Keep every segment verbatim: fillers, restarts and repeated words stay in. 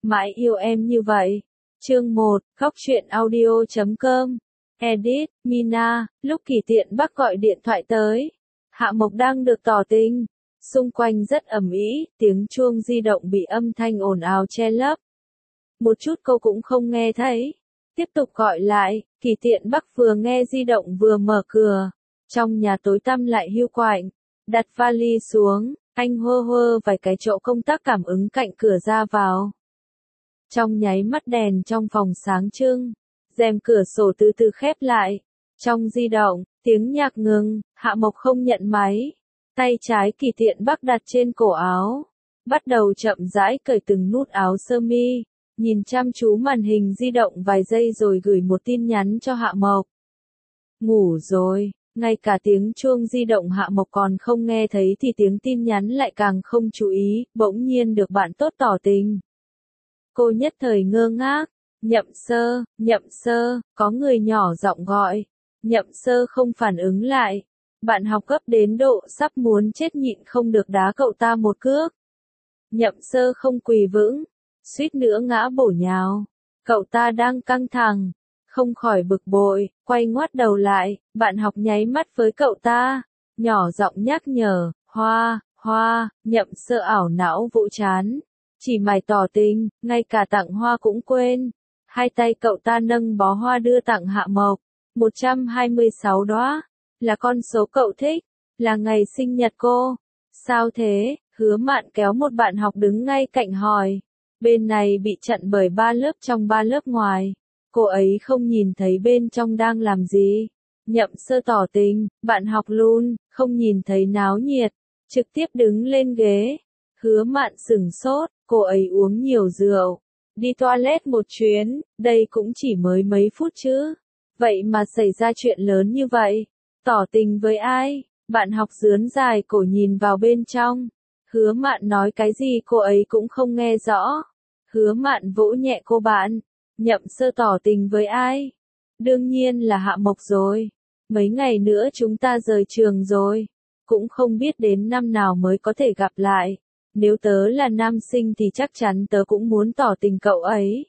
Mãi yêu em như vậy. Chương một, góc truyện audio chấm com. Edit, Mina, lúc Kỳ Tiện Bắc gọi điện thoại tới. Hạ Mộc đang được tỏ tình. Xung quanh rất ầm ĩ, tiếng chuông di động bị âm thanh ồn ào che lấp. Một chút cô cũng không nghe thấy. Tiếp tục gọi lại, Kỳ Tiện Bắc vừa nghe di động vừa mở cửa. Trong nhà tối tăm lại hiu quạnh. Đặt vali xuống, anh hơ hơ vài cái chỗ công tắc cảm ứng cạnh cửa ra vào. Trong nháy mắt đèn trong phòng sáng trưng, rèm cửa sổ từ từ khép lại. Trong di động, tiếng nhạc ngừng, Hạ Mộc không nhận máy. Tay trái Kỳ Tiện Bắc đặt trên cổ áo. Bắt đầu chậm rãi cởi từng nút áo sơ mi. Nhìn chăm chú màn hình di động vài giây rồi gửi một tin nhắn cho Hạ Mộc. Ngủ rồi, ngay cả tiếng chuông di động Hạ Mộc còn không nghe thấy thì tiếng tin nhắn lại càng không chú ý, bỗng nhiên được bạn tốt tỏ tình. Cô nhất thời ngơ ngác, Nhậm Sơ, Nhậm Sơ, có người nhỏ giọng gọi. Nhậm Sơ không phản ứng lại. Bạn học gấp đến độ sắp muốn chết nhịn không được đá cậu ta một cước. Nhậm Sơ không quỳ vững, suýt nữa ngã bổ nhào. Cậu ta đang căng thẳng, không khỏi bực bội, quay ngoắt đầu lại, bạn học nháy mắt với cậu ta, nhỏ giọng nhắc nhở, Hoa, Hoa, Nhậm Sơ ảo não vỗ chán. Chỉ mày tỏ tình, ngay cả tặng hoa cũng quên. Hai tay cậu ta nâng bó hoa đưa tặng Hạ Mộc. một trăm hai mươi sáu đóa, là con số cậu thích, là ngày sinh nhật cô. Sao thế? Hứa Mạn kéo một bạn học đứng ngay cạnh hỏi. Bên này bị chặn bởi ba lớp trong ba lớp ngoài. Cô ấy không nhìn thấy bên trong đang làm gì. Nhậm Sơ tỏ tình, bạn học luôn, không nhìn thấy náo nhiệt. Trực tiếp đứng lên ghế. Hứa Mạn sửng sốt, cô ấy uống nhiều rượu. Đi toilet một chuyến, đây cũng chỉ mới mấy phút chứ. Vậy mà xảy ra chuyện lớn như vậy. Tỏ tình với ai? Bạn học rướn dài cổ nhìn vào bên trong. Hứa Mạn nói cái gì cô ấy cũng không nghe rõ. Hứa Mạn vỗ nhẹ cô bạn. Nhậm Sơ tỏ tình với ai? Đương nhiên là Hạ Mộc rồi. Mấy ngày nữa chúng ta rời trường rồi. Cũng không biết đến năm nào mới có thể gặp lại. Nếu tớ là nam sinh thì chắc chắn tớ cũng muốn tỏ tình cậu ấy.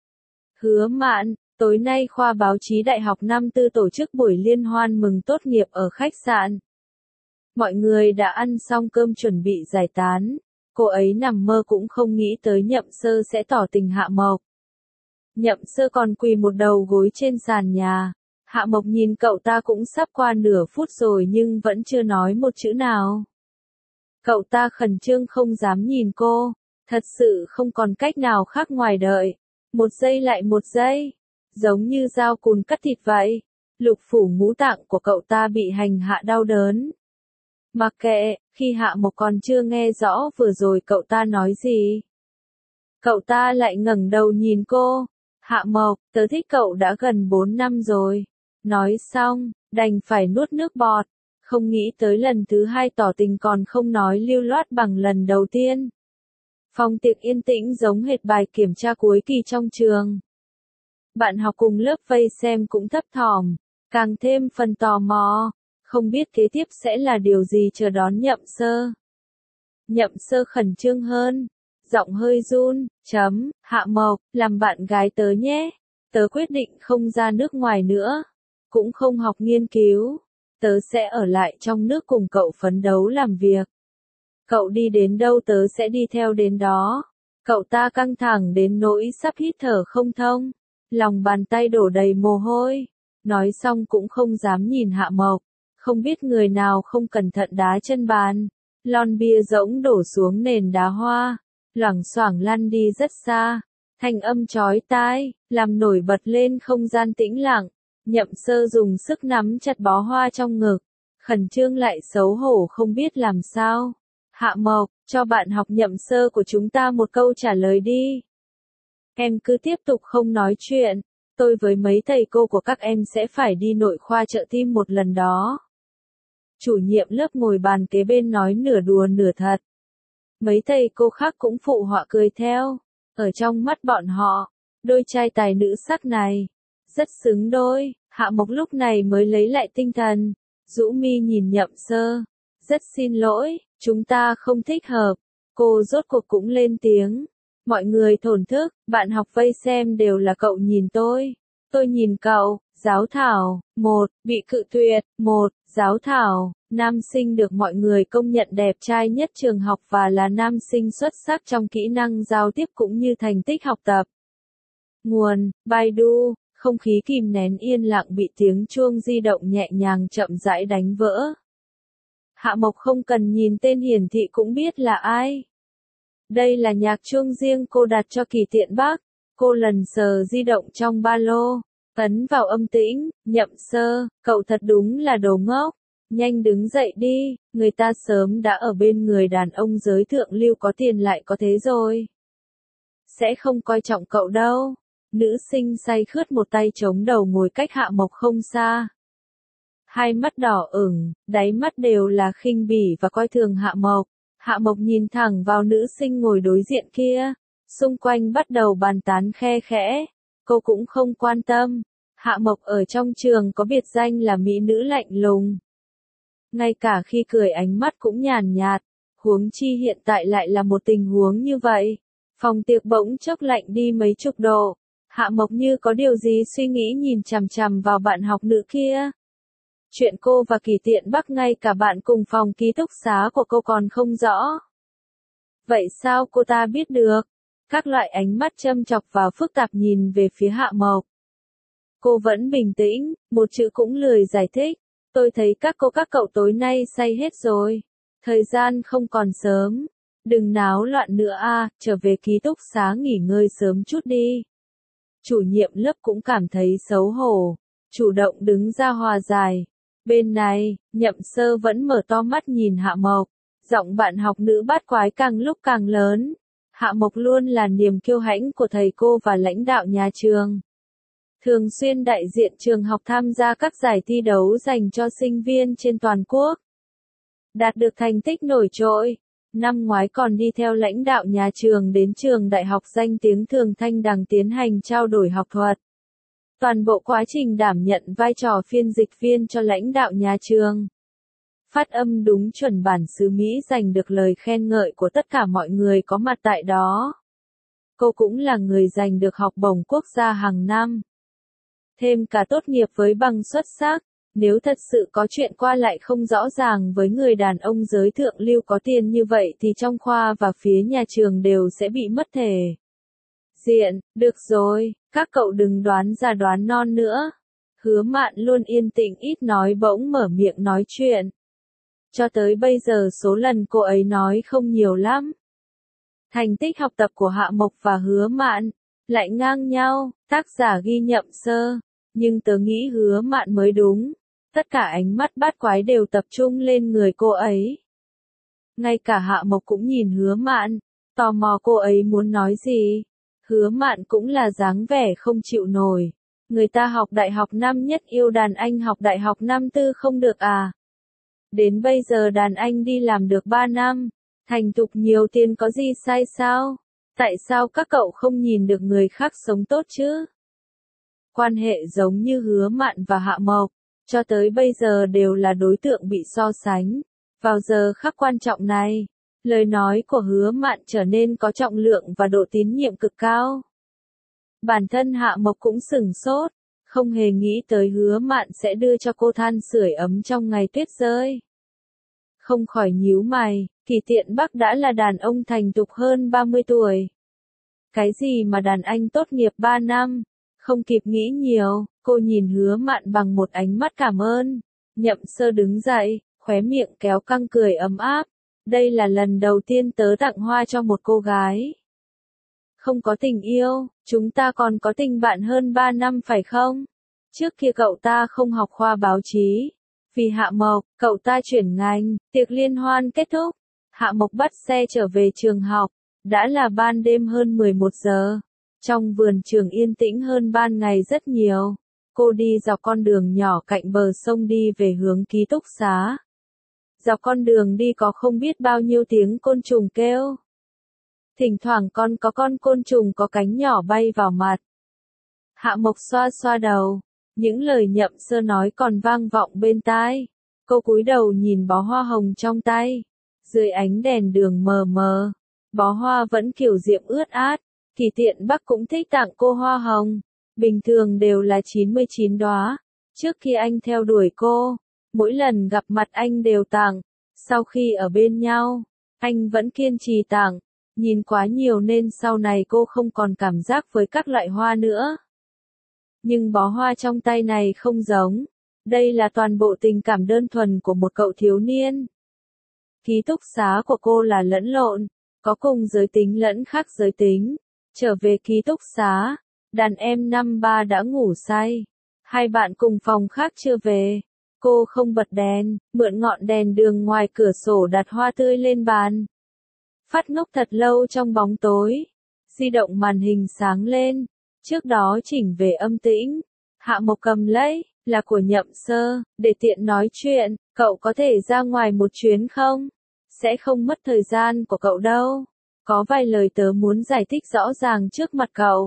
Hứa Mạn, tối nay khoa báo chí Đại học năm tư tổ chức buổi liên hoan mừng tốt nghiệp ở khách sạn. Mọi người đã ăn xong cơm chuẩn bị giải tán. Cô ấy nằm mơ cũng không nghĩ tới Nhậm Sơ sẽ tỏ tình Hạ Mộc. Nhậm Sơ còn quỳ một đầu gối trên sàn nhà. Hạ Mộc nhìn cậu ta cũng sắp qua nửa phút rồi nhưng vẫn chưa nói một chữ nào. Cậu ta khẩn trương không dám nhìn cô. Thật sự không còn cách nào khác ngoài đợi. Một giây lại một giây. Giống như dao cùn cắt thịt vậy. Lục phủ ngũ tạng của cậu ta bị hành hạ đau đớn. Mặc kệ, khi Hạ Mộc còn chưa nghe rõ vừa rồi cậu ta nói gì. Cậu ta lại ngẩng đầu nhìn cô. Hạ Mộc, tớ thích cậu đã gần bốn năm rồi. Nói xong, đành phải nuốt nước bọt. Không nghĩ tới lần thứ hai tỏ tình còn không nói lưu loát bằng lần đầu tiên. Phòng tiệc yên tĩnh giống hệt bài kiểm tra cuối kỳ trong trường. Bạn học cùng lớp vây xem cũng thấp thỏm, càng thêm phần tò mò, không biết kế tiếp sẽ là điều gì chờ đón Nhậm Sơ. Nhậm Sơ khẩn trương hơn, giọng hơi run, chấm, Hạ Mộc, làm bạn gái tớ nhé. Tớ quyết định không ra nước ngoài nữa, cũng không học nghiên cứu. Tớ sẽ ở lại trong nước cùng cậu phấn đấu làm việc. Cậu đi đến đâu tớ sẽ đi theo đến đó. Cậu ta căng thẳng đến nỗi sắp hít thở không thông. Lòng bàn tay đổ đầy mồ hôi. Nói xong cũng không dám nhìn Hạ Mộc. Không biết người nào không cẩn thận đá chân bàn. Lon bia rỗng đổ xuống nền đá hoa. Loảng xoảng lăn đi rất xa. Thanh âm chói tai, làm nổi bật lên không gian tĩnh lặng. Nhậm Sơ dùng sức nắm chặt bó hoa trong ngực. Khẩn trương lại xấu hổ không biết làm sao. Hạ Mộc, cho bạn học Nhậm Sơ của chúng ta một câu trả lời đi. Em cứ tiếp tục không nói chuyện. Tôi với mấy thầy cô của các em sẽ phải đi nội khoa trợ tim một lần đó. Chủ nhiệm lớp ngồi bàn kế bên nói nửa đùa nửa thật. Mấy thầy cô khác cũng phụ họa cười theo. Ở trong mắt bọn họ, đôi trai tài nữ sắc này rất xứng đôi. Hạ Mộc lúc này mới lấy lại tinh thần, rũ mi nhìn Nhậm Sơ. Rất xin lỗi, chúng ta không thích hợp. Cô rốt cuộc cũng lên tiếng. Mọi người thổn thức, bạn học vây xem đều là cậu nhìn tôi. Tôi nhìn cậu, Giáo Thảo, một, bị cự tuyệt, một, Giáo Thảo, nam sinh được mọi người công nhận đẹp trai nhất trường học và là nam sinh xuất sắc trong kỹ năng giao tiếp cũng như thành tích học tập. Nguồn, Baidu, không khí kìm nén yên lặng bị tiếng chuông di động nhẹ nhàng chậm rãi đánh vỡ. Hạ Mộc không cần nhìn tên hiển thị cũng biết là ai. Đây là nhạc chuông riêng cô đặt cho Kỳ Tiện Bắc. Cô lần sờ di động trong ba lô, ấn vào âm tĩnh, Nhậm Sơ, cậu thật đúng là đồ ngốc. Nhanh đứng dậy đi, người ta sớm đã ở bên người đàn ông giới thượng lưu có tiền lại có thế rồi. Sẽ không coi trọng cậu đâu. Nữ sinh say khướt một tay chống đầu ngồi cách Hạ Mộc không xa. Hai mắt đỏ ửng, đáy mắt đều là khinh bỉ và coi thường Hạ Mộc. Hạ Mộc nhìn thẳng vào nữ sinh ngồi đối diện kia. Xung quanh bắt đầu bàn tán khe khẽ. Cô cũng không quan tâm. Hạ Mộc ở trong trường có biệt danh là mỹ nữ lạnh lùng. Ngay cả khi cười ánh mắt cũng nhàn nhạt. Huống chi hiện tại lại là một tình huống như vậy. Phòng tiệc bỗng chốc lạnh đi mấy chục độ. Hạ Mộc như có điều gì suy nghĩ nhìn chằm chằm vào bạn học nữ kia. Chuyện cô và Kỳ Tiện Bắc ngay cả bạn cùng phòng ký túc xá của cô còn không rõ. Vậy sao cô ta biết được? Các loại ánh mắt châm chọc và phức tạp nhìn về phía Hạ Mộc. Cô vẫn bình tĩnh, một chữ cũng lười giải thích. Tôi thấy các cô các cậu tối nay say hết rồi. Thời gian không còn sớm. Đừng náo loạn nữa a, trở về ký túc xá nghỉ ngơi sớm chút đi. Chủ nhiệm lớp cũng cảm thấy xấu hổ. Chủ động đứng ra hòa giải. Bên này, Nhậm Sơ vẫn mở to mắt nhìn Hạ Mộc. Giọng bạn học nữ bát quái càng lúc càng lớn. Hạ Mộc luôn là niềm kiêu hãnh của thầy cô và lãnh đạo nhà trường. Thường xuyên đại diện trường học tham gia các giải thi đấu dành cho sinh viên trên toàn quốc. Đạt được thành tích nổi trội. Năm ngoái còn đi theo lãnh đạo nhà trường đến trường đại học danh tiếng Thường Thanh Đằng tiến hành trao đổi học thuật. Toàn bộ quá trình đảm nhận vai trò phiên dịch viên cho lãnh đạo nhà trường. Phát âm đúng chuẩn bản xứ Mỹ giành được lời khen ngợi của tất cả mọi người có mặt tại đó. Cô cũng là người giành được học bổng quốc gia hàng năm. Thêm cả tốt nghiệp với bằng xuất sắc. Nếu thật sự có chuyện qua lại không rõ ràng với người đàn ông giới thượng lưu có tiền như vậy thì trong khoa và phía nhà trường đều sẽ bị mất thể diện. Được rồi, các cậu đừng đoán già đoán non nữa. Hứa Mạn luôn yên tĩnh ít nói bỗng mở miệng nói chuyện. Cho tới bây giờ số lần cô ấy nói không nhiều lắm. Thành tích học tập của Hạ Mộc và Hứa Mạn lại ngang nhau, tác giả ghi Nhậm Sơ. Nhưng tớ nghĩ Hứa Mạn mới đúng. Tất cả ánh mắt bát quái đều tập trung lên người cô ấy. Ngay cả Hạ Mộc cũng nhìn Hứa Mạn, tò mò cô ấy muốn nói gì. Hứa Mạn cũng là dáng vẻ không chịu nổi. Người ta học đại học năm nhất yêu đàn anh học đại học năm tư không được à? Đến bây giờ đàn anh đi làm được ba năm, thành thục nhiều tiền có gì sai sao? Tại sao các cậu không nhìn được người khác sống tốt chứ? Quan hệ giống như Hứa Mạn và Hạ Mộc, cho tới bây giờ đều là đối tượng bị so sánh. Vào giờ khắc quan trọng này, lời nói của Hứa Mạn trở nên có trọng lượng và độ tín nhiệm cực cao. Bản thân Hạ Mộc cũng sửng sốt, không hề nghĩ tới Hứa Mạn sẽ đưa cho cô than sưởi ấm trong ngày tuyết rơi. Không khỏi nhíu mày, Kỳ Tiện Bắc đã là đàn ông thành thục hơn ba mươi tuổi. Cái gì mà đàn anh tốt nghiệp ba năm? Không kịp nghĩ nhiều, cô nhìn Hứa Mạn bằng một ánh mắt cảm ơn. Nhậm Sơ đứng dậy, khóe miệng kéo căng cười ấm áp. Đây là lần đầu tiên tớ tặng hoa cho một cô gái. Không có tình yêu, chúng ta còn có tình bạn hơn ba năm phải không? Trước kia cậu ta không học khoa báo chí. Vì Hạ Mộc, cậu ta chuyển ngành, tiệc liên hoan kết thúc. Hạ Mộc bắt xe trở về trường học. Đã là ban đêm hơn mười một giờ. Trong vườn trường yên tĩnh hơn ban ngày rất nhiều. Cô đi dọc con đường nhỏ cạnh bờ sông đi về hướng ký túc xá. Dọc con đường đi có không biết bao nhiêu tiếng côn trùng kêu. Thỉnh thoảng còn có con côn trùng có cánh nhỏ bay vào mặt. Hạ Mộc xoa xoa đầu. Những lời Nhậm Sơ nói còn vang vọng bên tai. Cô cúi đầu nhìn bó hoa hồng trong tay. Dưới ánh đèn đường mờ mờ. Bó hoa vẫn kiểu diễm ướt át, Kỳ Tiện Bắc cũng thích tặng cô hoa hồng. Bình thường đều là chín mươi chín đóa. Trước khi anh theo đuổi cô, mỗi lần gặp mặt anh đều tặng. Sau khi ở bên nhau, anh vẫn kiên trì tặng. Nhìn quá nhiều nên sau này cô không còn cảm giác với các loại hoa nữa. Nhưng bó hoa trong tay này không giống. Đây là toàn bộ tình cảm đơn thuần của một cậu thiếu niên. Ký túc xá của cô là lẫn lộn, có cùng giới tính lẫn khác giới tính. Trở về ký túc xá, đàn em năm ba đã ngủ say. Hai bạn cùng phòng khác chưa về. Cô không bật đèn, mượn ngọn đèn đường ngoài cửa sổ đặt hoa tươi lên bàn. Phát ngốc thật lâu trong bóng tối. Di động màn hình sáng lên. Trước đó chỉnh về âm tĩnh. Hạ Mộc cầm lấy, là của Nhậm Sơ, để tiện nói chuyện, cậu có thể ra ngoài một chuyến không? Sẽ không mất thời gian của cậu đâu. Có vài lời tớ muốn giải thích rõ ràng trước mặt cậu.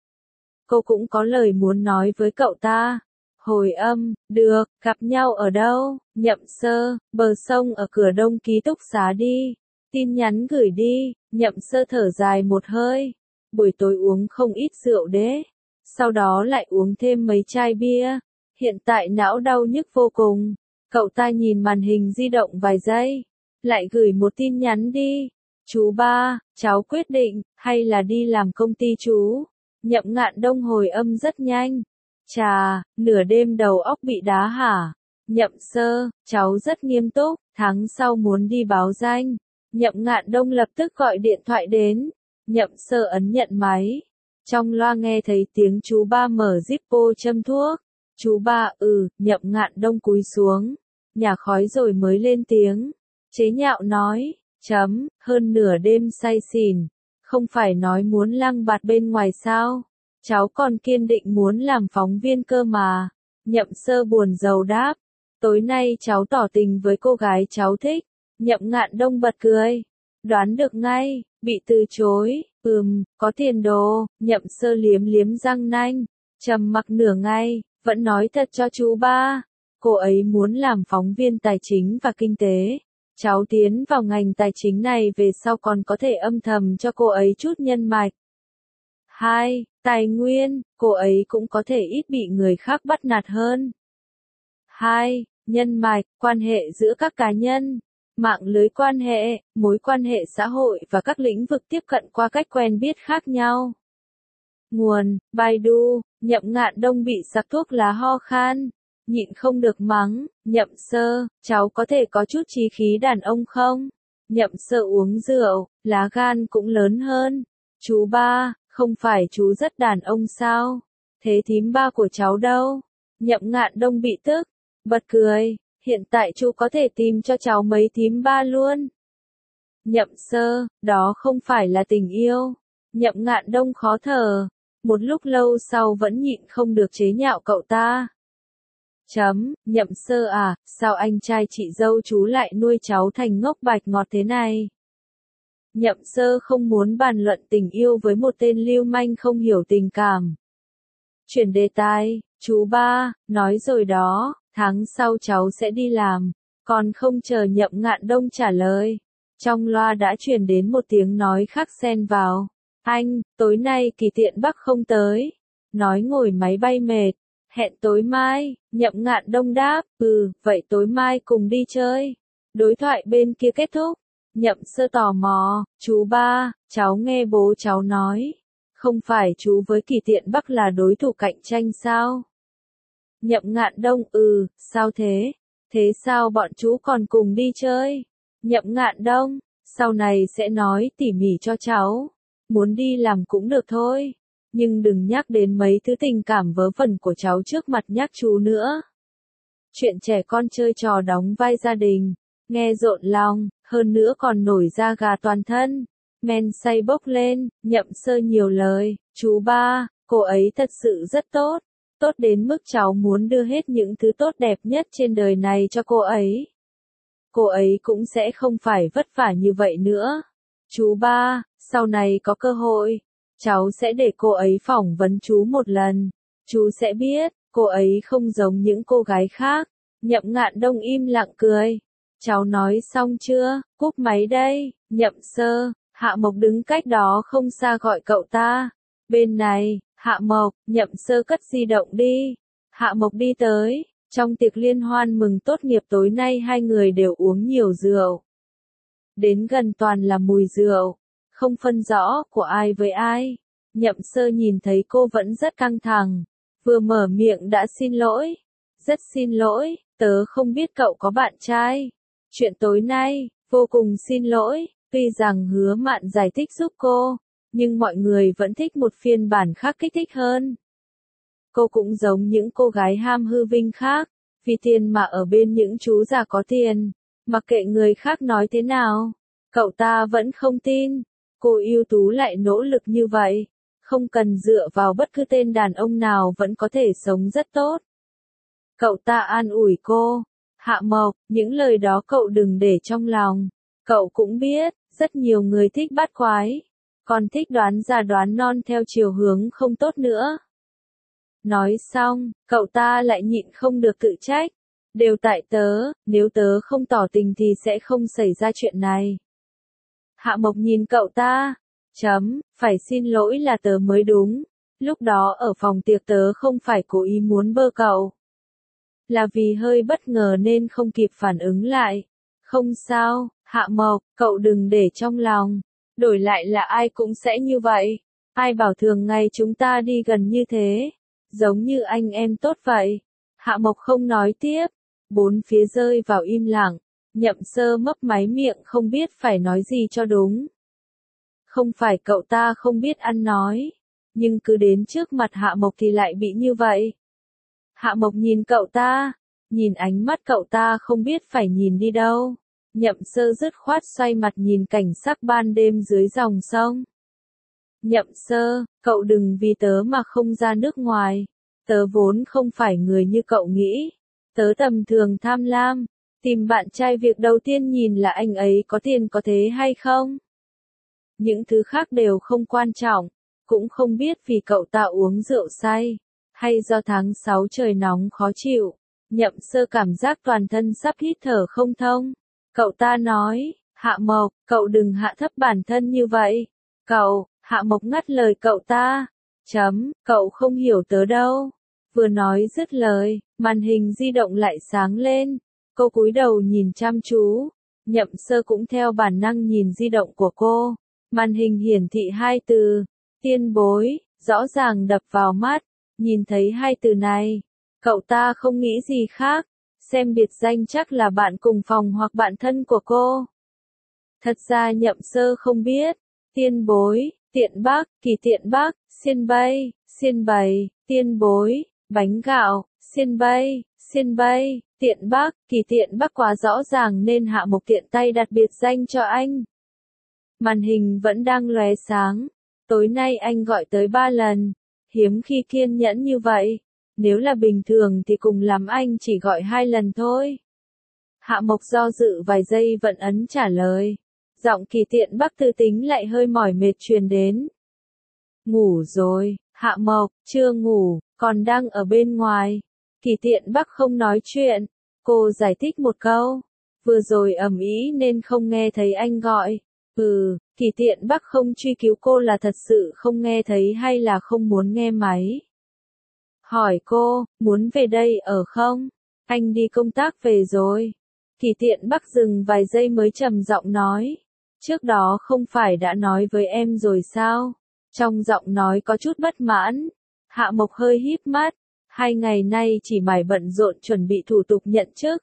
Cô cũng có lời muốn nói với cậu ta. Hồi âm, được, gặp nhau ở đâu? Nhậm Sơ, bờ sông ở cửa đông ký túc xá đi. Tin nhắn gửi đi. Nhậm Sơ thở dài một hơi. Buổi tối uống không ít rượu đế. Sau đó lại uống thêm mấy chai bia. Hiện tại não đau nhức vô cùng. Cậu ta nhìn màn hình di động vài giây. Lại gửi một tin nhắn đi. Chú ba, cháu quyết định, hay là đi làm công ty chú? Nhậm Ngạn Đông hồi âm rất nhanh. Chà, nửa đêm đầu óc bị đá hả? Nhậm Sơ, cháu rất nghiêm túc, tháng sau muốn đi báo danh. Nhậm Ngạn Đông lập tức gọi điện thoại đến. Nhậm Sơ ấn nhận máy. Trong loa nghe thấy tiếng chú ba mở Zippo châm thuốc. Chú ba, ừ, Nhậm Ngạn Đông cúi xuống. Nhả khói rồi mới lên tiếng. Chế nhạo nói, chấm, hơn nửa đêm say xỉn. Không phải nói muốn lăng bạt bên ngoài sao? Cháu còn kiên định muốn làm phóng viên cơ mà. Nhậm Sơ buồn rầu đáp. Tối nay cháu tỏ tình với cô gái cháu thích. Nhậm Ngạn Đông bật cười. Đoán được ngay, bị từ chối. Ừm, có tiền đồ. Nhậm Sơ liếm liếm răng nanh. Trầm mặc nửa ngày, vẫn nói thật cho chú ba. Cô ấy muốn làm phóng viên tài chính và kinh tế. Cháu tiến vào ngành tài chính này về sau còn có thể âm thầm cho cô ấy chút nhân mạch. Hai, tài nguyên, cô ấy cũng có thể ít bị người khác bắt nạt hơn. Hai, nhân mạch, quan hệ giữa các cá nhân, mạng lưới quan hệ, mối quan hệ xã hội và các lĩnh vực tiếp cận qua cách quen biết khác nhau. Nguồn, Baidu. Nhậm Ngạn Đông bị sặc thuốc lá ho khan. Nhịn không được mắng, Nhậm Sơ, cháu có thể có chút chí khí đàn ông không? Nhậm Sơ uống rượu, lá gan cũng lớn hơn. Chú ba, không phải chú rất đàn ông sao? Thế thím ba của cháu đâu? Nhậm Ngạn Đông bị tức, bật cười, hiện tại chú có thể tìm cho cháu mấy thím ba luôn. Nhậm Sơ, đó không phải là tình yêu. Nhậm Ngạn Đông khó thở, một lúc lâu sau vẫn nhịn không được chế nhạo cậu ta. Chấm, Nhậm Sơ à, sao anh trai chị dâu chú lại nuôi cháu thành ngốc bạch ngọt thế này? Nhậm Sơ không muốn bàn luận tình yêu với một tên lưu manh không hiểu tình cảm. Chuyển đề tài, chú ba, nói rồi đó, tháng sau cháu sẽ đi làm, còn không chờ Nhậm Ngạn Đông trả lời. Trong loa đã truyền đến một tiếng nói khác xen vào. Anh, tối nay Kỳ Tiện Bắc không tới. Nói ngồi máy bay mệt. Hẹn tối mai, Nhậm Ngạn Đông đáp, ừ, vậy tối mai cùng đi chơi. Đối thoại bên kia kết thúc. Nhậm Sơ tò mò, chú ba, cháu nghe bố cháu nói. Không phải chú với Kỳ Tiện Bắc là đối thủ cạnh tranh sao? Nhậm Ngạn Đông, ừ, sao thế? Thế sao bọn chú còn cùng đi chơi? Nhậm Ngạn Đông, sau này sẽ nói tỉ mỉ cho cháu. Muốn đi làm cũng được thôi. Nhưng đừng nhắc đến mấy thứ tình cảm vớ vẩn của cháu trước mặt nhắc chú nữa. Chuyện trẻ con chơi trò đóng vai gia đình, nghe rộn lòng, hơn nữa còn nổi da gà toàn thân. Men say bốc lên, Nhậm Sơ nhiều lời, chú ba, cô ấy thật sự rất tốt, tốt đến mức cháu muốn đưa hết những thứ tốt đẹp nhất trên đời này cho cô ấy. Cô ấy cũng sẽ không phải vất vả như vậy nữa. Chú ba, sau này có cơ hội, cháu sẽ để cô ấy phỏng vấn chú một lần. Chú sẽ biết, cô ấy không giống những cô gái khác. Nhậm Ngạn Đông im lặng cười. Cháu nói xong chưa? Cúp máy đây. Nhậm Sơ, Hạ Mộc đứng cách đó không xa gọi cậu ta. Bên này, Hạ Mộc, Nhậm Sơ cất di động đi. Hạ Mộc đi tới, trong tiệc liên hoan mừng tốt nghiệp tối nay hai người đều uống nhiều rượu. Đến gần toàn là mùi rượu, không phân rõ của ai với ai. Nhậm Sơ nhìn thấy cô vẫn rất căng thẳng, vừa mở miệng đã xin lỗi. Rất xin lỗi, tớ không biết cậu có bạn trai. Chuyện tối nay, vô cùng xin lỗi, tuy rằng Hứa Mạn giải thích giúp cô, nhưng mọi người vẫn thích một phiên bản khác kích thích hơn. Cô cũng giống những cô gái ham hư vinh khác, vì tiền mà ở bên những chú già có tiền, mặc kệ người khác nói thế nào. Cậu ta vẫn không tin, cô ưu tú lại nỗ lực như vậy, không cần dựa vào bất cứ tên đàn ông nào vẫn có thể sống rất tốt. Cậu ta an ủi cô, Hạ Mộc, những lời đó cậu đừng để trong lòng. Cậu cũng biết, rất nhiều người thích bắt quái, còn thích đoán già đoán non theo chiều hướng không tốt nữa. Nói xong, cậu ta lại nhịn không được tự trách. Đều tại tớ, nếu tớ không tỏ tình thì sẽ không xảy ra chuyện này. Hạ Mộc nhìn cậu ta, chấm, phải xin lỗi là tớ mới đúng. Lúc đó ở phòng tiệc tớ không phải cố ý muốn bơ cậu. Là vì hơi bất ngờ nên không kịp phản ứng lại. Không sao, Hạ Mộc, cậu đừng để trong lòng. Đổi lại là ai cũng sẽ như vậy. Ai bảo thường ngày chúng ta đi gần như thế. Giống như anh em tốt vậy. Hạ Mộc không nói tiếp. Bốn phía rơi vào im lặng. Nhậm Sơ mấp máy miệng không biết phải nói gì cho đúng. Không phải cậu ta không biết ăn nói. Nhưng cứ đến trước mặt Hạ Mộc thì lại bị như vậy. Hạ Mộc nhìn cậu ta. Nhìn ánh mắt cậu ta không biết phải nhìn đi đâu. Nhậm Sơ dứt khoát xoay mặt nhìn cảnh sắc ban đêm dưới dòng sông. Nhậm Sơ, cậu đừng vì tớ mà không ra nước ngoài. Tớ vốn không phải người như cậu nghĩ. Tớ tầm thường tham lam. Tìm bạn trai việc đầu tiên nhìn là anh ấy có tiền có thế hay không. Những thứ khác đều không quan trọng. Cũng không biết vì cậu ta uống rượu say, hay do tháng sáu trời nóng khó chịu. Nhậm Sơ cảm giác toàn thân sắp hít thở không thông. Cậu ta nói, Hạ Mộc, cậu đừng hạ thấp bản thân như vậy. Cậu, Hạ Mộc ngắt lời cậu ta. Chấm, cậu không hiểu tớ đâu. Vừa nói dứt lời, màn hình di động lại sáng lên. Cô cúi đầu nhìn chăm chú. Nhậm Sơ cũng theo bản năng nhìn di động của cô. Màn hình hiển thị hai từ, tiên bối, rõ ràng đập vào mắt. Nhìn thấy hai từ này, cậu ta không nghĩ gì khác. Xem biệt danh chắc là bạn cùng phòng hoặc bạn thân của cô. Thật ra Nhậm Sơ không biết. Tiên bối, tiện bác, kỳ tiện bác, xiên bay, xiên bày, tiên bối, bánh gạo, xiên bay, xiên bay, tiện bác, kỳ tiện bác quá rõ ràng nên Hạ Mộc tiện tay đặt biệt danh cho anh. Màn hình vẫn đang lóe sáng. Tối nay anh gọi tới ba lần. Hiếm khi kiên nhẫn như vậy. Nếu là bình thường thì cùng lắm anh chỉ gọi hai lần thôi. Hạ Mộc do dự vài giây vẫn ấn trả lời. Giọng kỳ tiện bác tư tính lại hơi mỏi mệt truyền đến. Ngủ rồi, Hạ Mộc, chưa ngủ, còn đang ở bên ngoài. Kỳ tiện bác không nói chuyện. Cô giải thích một câu. Vừa rồi ầm ĩ nên không nghe thấy anh gọi. Ừ, kỳ tiện bác không truy cứu cô là thật sự không nghe thấy hay là không muốn nghe máy. Hỏi cô, muốn về đây ở không? Anh đi công tác về rồi. Kỳ tiện bác dừng vài giây mới trầm giọng nói. Trước đó không phải đã nói với em rồi sao? Trong giọng nói có chút bất mãn. Hạ Mộc hơi híp mắt. Hai ngày nay chỉ mải bận rộn chuẩn bị thủ tục nhận chức.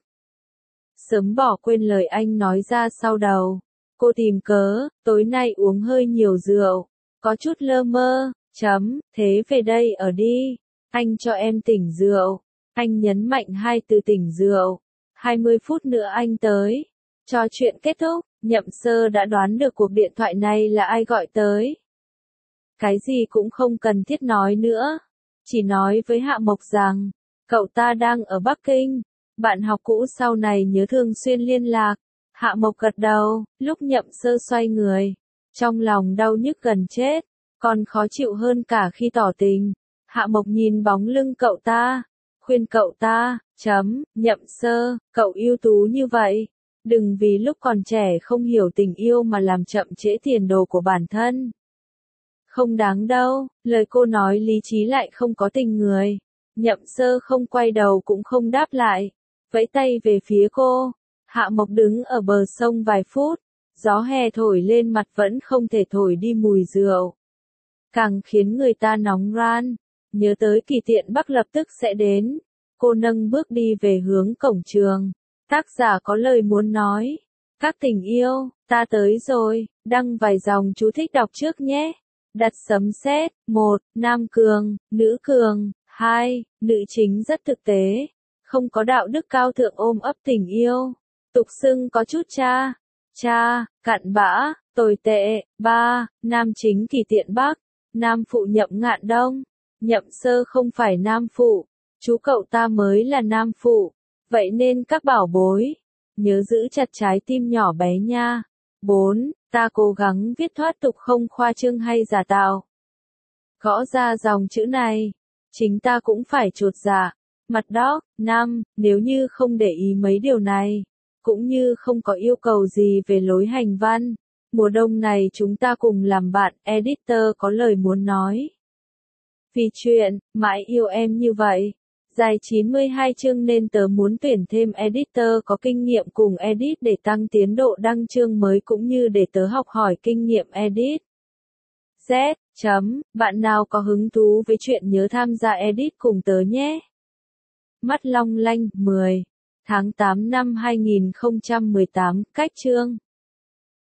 Sớm bỏ quên lời anh nói ra sau đầu. Cô tìm cớ, tối nay uống hơi nhiều rượu. Có chút lơ mơ, chấm, thế về đây ở đi. Anh cho em tỉnh rượu. Anh nhấn mạnh hai từ tỉnh rượu. hai mươi phút nữa anh tới. Trò chuyện kết thúc, Nhậm Sơ đã đoán được cuộc điện thoại này là ai gọi tới. Cái gì cũng không cần thiết nói nữa. Chỉ nói với Hạ Mộc rằng, cậu ta đang ở Bắc Kinh. Bạn học cũ sau này nhớ thường xuyên liên lạc. Hạ Mộc gật đầu, lúc Nhậm Sơ xoay người. Trong lòng đau nhức gần chết. Còn khó chịu hơn cả khi tỏ tình. Hạ Mộc nhìn bóng lưng cậu ta. Khuyên cậu ta, chấm, Nhậm Sơ, cậu ưu tú như vậy. Đừng vì lúc còn trẻ không hiểu tình yêu mà làm chậm trễ tiền đồ của bản thân. Không đáng đâu, lời cô nói lý trí lại không có tình người. Nhậm Sơ không quay đầu cũng không đáp lại, vẫy tay về phía cô. Hạ Mộc đứng ở bờ sông vài phút, gió hè thổi lên mặt vẫn không thể thổi đi mùi rượu. Càng khiến người ta nóng ran, nhớ tới Kỳ Tiện Bắc lập tức sẽ đến. Cô nâng bước đi về hướng cổng trường. Tác giả có lời muốn nói. Các tình yêu, ta tới rồi, đăng vài dòng chú thích đọc trước nhé. Đặt sấm sét. một. Nam cường, nữ cường. hai. Nữ chính rất thực tế, không có đạo đức cao thượng ôm ấp tình yêu. Tục xưng có chút cha, cha, cặn bã, tồi tệ. ba. Nam chính Kỳ Tiện Bắc, nam phụ Nhậm Ngạn Đông. Nhậm Sơ không phải nam phụ, chú cậu ta mới là nam phụ. Vậy nên các bảo bối, nhớ giữ chặt trái tim nhỏ bé nha. bốn. Ta cố gắng viết thoát tục không khoa trương hay giả tạo. Gõ ra dòng chữ này, chính ta cũng phải chột dạ. Mặt đóc. năm. Nếu như không để ý mấy điều này, cũng như không có yêu cầu gì về lối hành văn, mùa đông này chúng ta cùng làm bạn. Editor có lời muốn nói. Vì chuyện, mãi yêu em như vậy, dài chín mươi hai chương nên tớ muốn tuyển thêm editor có kinh nghiệm cùng edit để tăng tiến độ đăng chương mới cũng như để tớ học hỏi kinh nghiệm edit. Z. Chấm. Bạn nào có hứng thú với chuyện nhớ tham gia edit cùng tớ nhé. Mắt long lanh. mười tháng tám năm hai nghìn không trăm mười tám. Cách chương.